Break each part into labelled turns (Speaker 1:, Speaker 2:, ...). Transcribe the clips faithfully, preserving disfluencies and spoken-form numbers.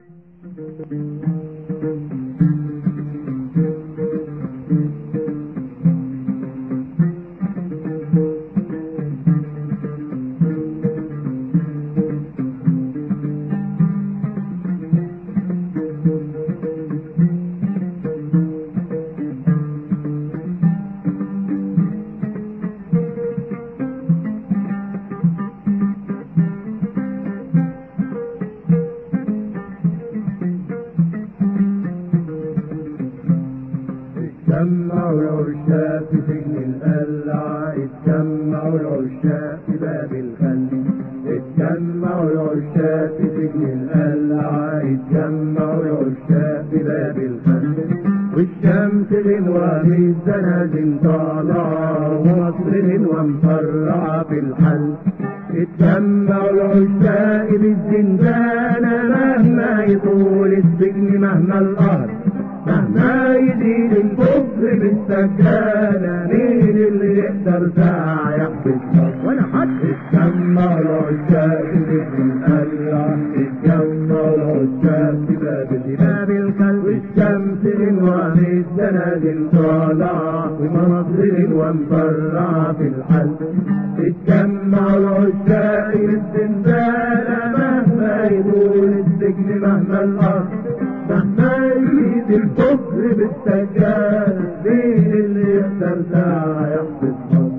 Speaker 1: اتجمعوا العشاق في سجن القلعة، اتجمعوا العشاق في باب الخل، اتجمعوا العشاق في سجن القلعة، اتجمعوا العشاق في باب الخل، والشمس غنوة من الزنازين طالعة، ومصر غنوة مفرعة في الحل. اتجمعوا العشاق بالزنزانة مهما يطول السجن مهما القهر، مهما يزيد الكفر بالسجانة، مين اللي يقدر ساعة يحبس ولا حد؟ اتجمعوا العشاق في القلعة، اتجمعوا العشاق في باب القلب، والشمس غنوة من الزنازين طالعة، ومصر غنوة مفرعة في الحل. اتجمعوا العشاق بالزنزانة مهما يطول السجن مهما الأرض، مهما يزيد الكفر بالسجانة، مين اللي يقدر ساعة يحبس مصر؟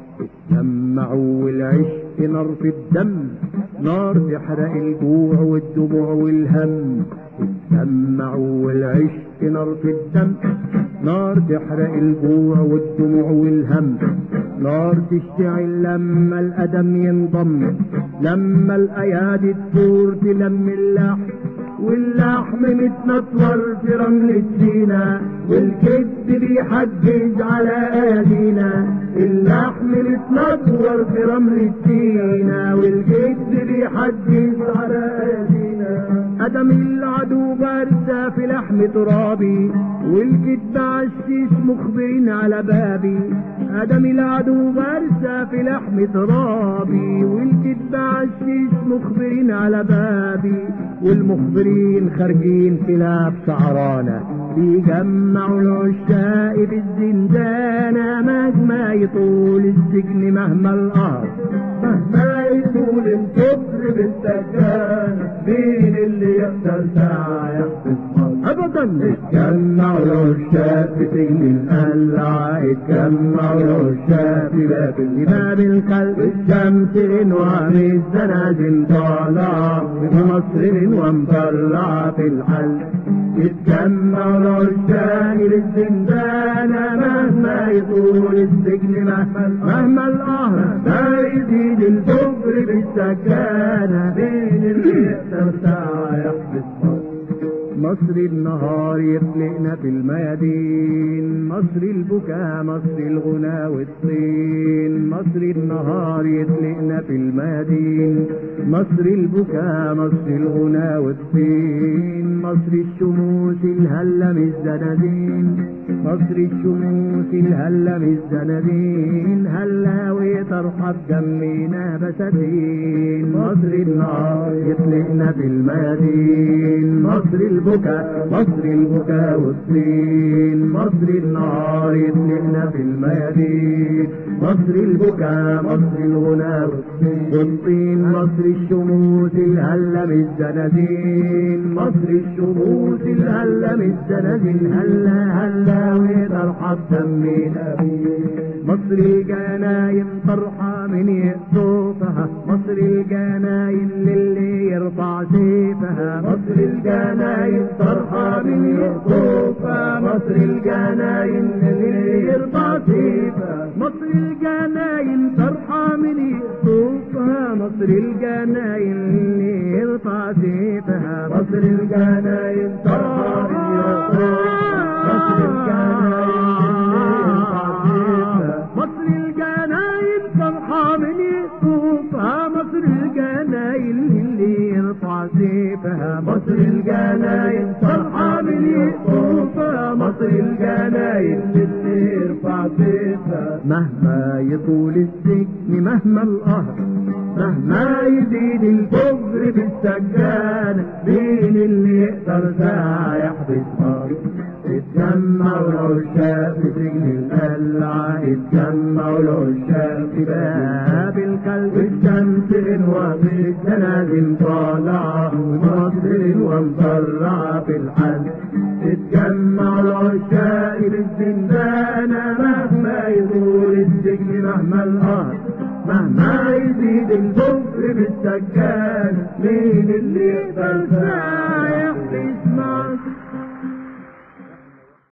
Speaker 1: اتجمعوا والعشق نار في الدم، نار تحرق الجوع والدموع والهم. اتجمعوا والعشق نار في الدم، نار تحرق الجوع والدموع والهم، نار تشتعل لما الأدم ينضم، لما الأيادي تثور تلم اللحم، واللحم متنطور في رمل سينا، والكذب بيحجج على ايادينا. اللحم متنطور في رمل سينا، والكذب بيحجج على ايادينا. قدم العدو بارسة في لحم ترابي، والكذب عالشيش مخبرين على بابي. قدم العدو بارسة في لحم ترابي، والكذب عالشيش مخبرين على بابي. والمخبرين خارجين كلاب سعرانة، بيجمعوا العشاق بالزنزانة مهما يطول السجن مهما القهر، مهما يطول الكفر بالسجانة، مين اللي يقدر ساعة يحبس مصر؟ أبدا. اتجمعوا العشاق في سجن القلعة، اتجمعوا العشاق في باب القلب، الشمس غنوة من الزنازين طالعة، ومصر غنوة مطلعة في الحل. اتجمعوا العشاق للزنزانة مهما يطول السجن مهما القهر، ما يزيد الكفر بالسجانة، مين اللي يقدر ساعة يحبس مصر؟ مصر النهار يخلقنا في الميادين، مصر البكاء مصر الغنى والطين. مصر النهار يخلقنا في الميادين، مصر البكاء مصر الغنى والطين. مصر الشموس الهلة من الزنازين، مصر الشموس الهلة من الزنازين، هلا وترحب جمينا بساتين. مصر النهار يخلقنا في الميادين، مصر البكاء مصر البكاء والطين. مصر النهار يخلقنا في الميادين، مصر البكاء مصر الغنى والطين. مصر الشموس الهلة من الزنازين، مصر الشموس الهلة من الزنازين، هلا هلا وترحب دمينا بيه. مصر الجناين فرحة من يقطفها، مصر الجناين للي يرفع سيفها. مصر الجناين فرحة من يقطفها، مصر الجناين للي يرفع سيفها. مصر الجناين فرحة من يقطفها، مصر الجناين للي يرفع سيفها. مصر الجناين فرحة من يقطفها، مصر الجناين فرحة من يقطفها، مصر الجناين اللي يرفع سيفها. مصر الجناين فرحة من يقطفها، مصر الجناين اللي يرفع سيفها. مهما يطول السجن مهما القهر، مهما يزيد الكفر بالسجانة مين اللي يقدر ساعة يحبس نار؟ اتجمعوا العشاق في سجن القلعة، اتجمعوا العشاق في باب الكلب، الشمس غنوة في السنادل طالعة، ومصر ومطرعة في الحل. اتجمعوا العشاق في الزنزانة مهما يطول السجن مهما القهر، مهما يزيد الكفر بالسجانة مين اللي يقدر ساعة يحبس نار؟